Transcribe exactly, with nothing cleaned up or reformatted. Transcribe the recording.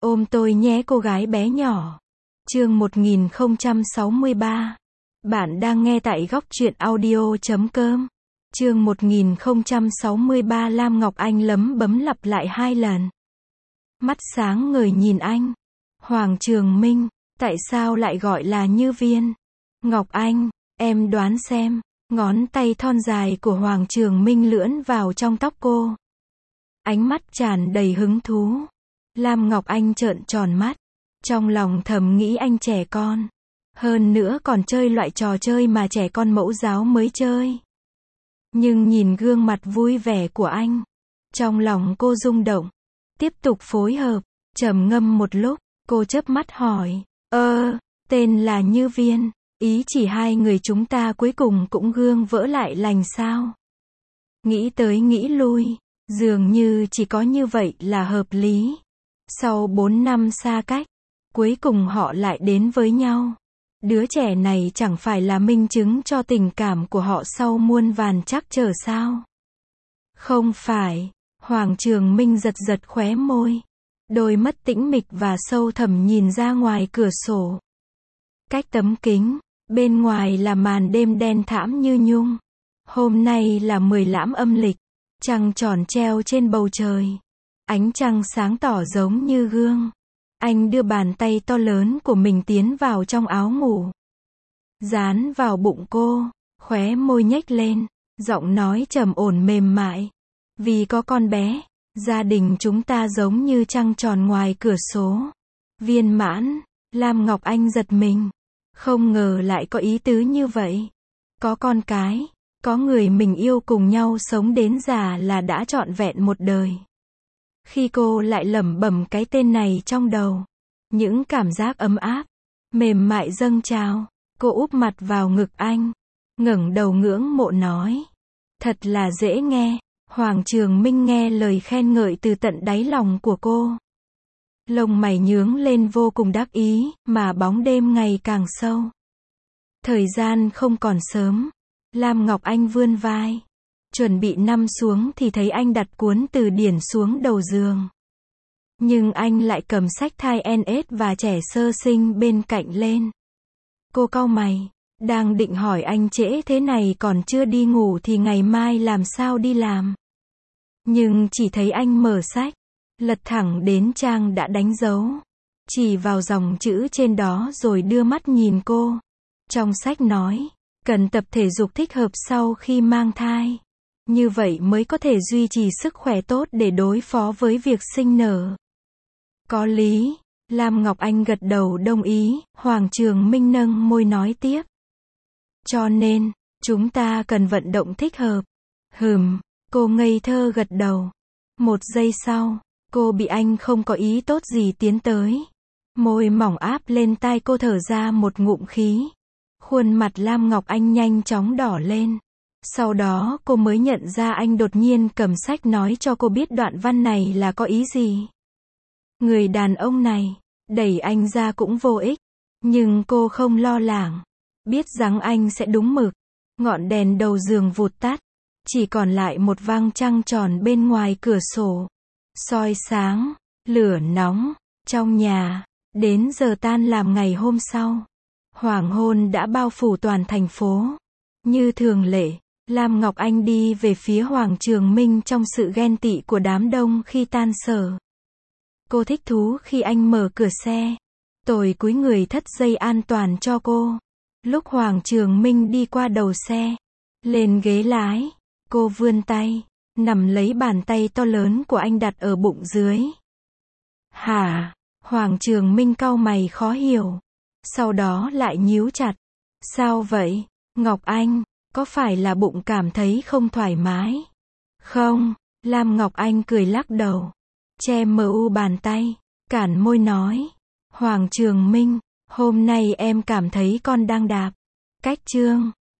Ôm tôi nhé cô gái bé nhỏ. Chương một nghìn không trăm sáu mươi ba. Bạn đang nghe tại góc truyện audio chấm com. Chương một nghìn không trăm sáu mươi ba. Lam Ngọc Anh lấm bấm lặp lại hai lần. Mắt sáng ngời nhìn anh. Hoàng Trường Minh, tại sao lại gọi là Như Viên? Ngọc Anh, em đoán xem. Ngón tay thon dài của Hoàng Trường Minh lướn vào trong tóc cô. Ánh mắt tràn đầy hứng thú. Lam Ngọc Anh trợn tròn mắt. Trong lòng thầm nghĩ anh trẻ con. Hơn nữa còn chơi loại trò chơi mà trẻ con mẫu giáo mới chơi. Nhưng nhìn gương mặt vui vẻ của anh. Trong lòng cô rung động. Tiếp tục phối hợp. Trầm ngâm một lúc, cô chớp mắt hỏi. Ơ, tên là Như Viên. Ý chỉ hai người chúng ta cuối cùng cũng gương vỡ lại lành sao? Nghĩ tới nghĩ lui. Dường như chỉ có như vậy là hợp lý. Sau bốn năm xa cách, cuối cùng họ lại đến với nhau. Đứa trẻ này chẳng phải là minh chứng cho tình cảm của họ sau muôn vàn trắc trở sao? Không phải. Hoàng Trường Minh giật giật khóe môi. Đôi mắt tĩnh mịch và sâu thẳm nhìn ra ngoài cửa sổ. Cách tấm kính, bên ngoài là màn đêm đen thẫm như nhung. Hôm nay là mười lăm âm lịch. Trăng tròn treo trên bầu trời. Ánh trăng sáng tỏ giống như gương. Anh đưa bàn tay to lớn của mình tiến vào trong áo ngủ. Dán vào bụng cô, khóe môi nhếch lên, giọng nói trầm ổn mềm mại. Vì có con bé, gia đình chúng ta giống như trăng tròn ngoài cửa sổ. Viên mãn, Lam Ngọc Anh giật mình. Không ngờ lại có ý tứ như vậy. Có con cái, có người mình yêu cùng nhau sống đến già là đã trọn vẹn một đời. Khi cô lại lẩm bẩm cái tên này trong đầu, những cảm giác ấm áp, mềm mại dâng trào, cô úp mặt vào ngực anh, ngẩng đầu ngưỡng mộ nói. Thật là dễ nghe. Hoàng Trường Minh nghe lời khen ngợi từ tận đáy lòng của cô. Lông mày nhướng lên vô cùng đắc ý, mà bóng đêm ngày càng sâu. Thời gian không còn sớm. Lam Ngọc Anh vươn vai. Chuẩn bị nằm xuống thì thấy anh đặt cuốn từ điển xuống đầu giường. Nhưng anh lại cầm sách thai en ét và trẻ sơ sinh bên cạnh lên. Cô cau mày, đang định hỏi anh trễ thế này còn chưa đi ngủ thì ngày mai làm sao đi làm. Nhưng chỉ thấy anh mở sách, lật thẳng đến trang đã đánh dấu. Chỉ vào dòng chữ trên đó rồi đưa mắt nhìn cô. Trong sách nói, cần tập thể dục thích hợp sau khi mang thai. Như vậy mới có thể duy trì sức khỏe tốt để đối phó với việc sinh nở. Có lý. Lam Ngọc Anh gật đầu đồng ý. Hoàng Trường Minh nâng môi nói tiếp. Cho nên, chúng ta cần vận động thích hợp. Hừm, cô ngây thơ gật đầu. Một giây sau, cô bị anh không có ý tốt gì tiến tới. Môi mỏng áp lên tai cô thở ra một ngụm khí. Khuôn mặt Lam Ngọc Anh nhanh chóng đỏ lên. Sau đó cô mới nhận ra anh đột nhiên cầm sách nói cho cô biết đoạn văn này là có ý gì. Người đàn ông này, đẩy anh ra cũng vô ích. Nhưng cô không lo lắng. Biết rằng anh sẽ đúng mực. Ngọn đèn đầu giường vụt tắt. Chỉ còn lại một vầng trăng tròn bên ngoài cửa sổ. Soi sáng, lửa nóng, trong nhà. Đến giờ tan làm ngày hôm sau. Hoàng hôn đã bao phủ toàn thành phố. Như thường lệ, Lam Ngọc Anh đi về phía Hoàng Trường Minh trong sự ghen tị của đám đông khi tan sở. Cô thích thú khi anh mở cửa xe. Tôi cúi người thắt dây an toàn cho cô. Lúc Hoàng Trường Minh đi qua đầu xe, lên ghế lái, cô vươn tay, nắm lấy bàn tay to lớn của anh đặt ở bụng dưới. Hả? Hoàng Trường Minh cau mày khó hiểu. Sau đó lại nhíu chặt. Sao vậy, Ngọc Anh? Có phải là bụng cảm thấy không thoải mái? Không, Lam Ngọc Anh cười lắc đầu. Che mờ u bàn tay, cản môi nói. Hoàng Trường Minh, hôm nay em cảm thấy con đang đạp. Cách chương.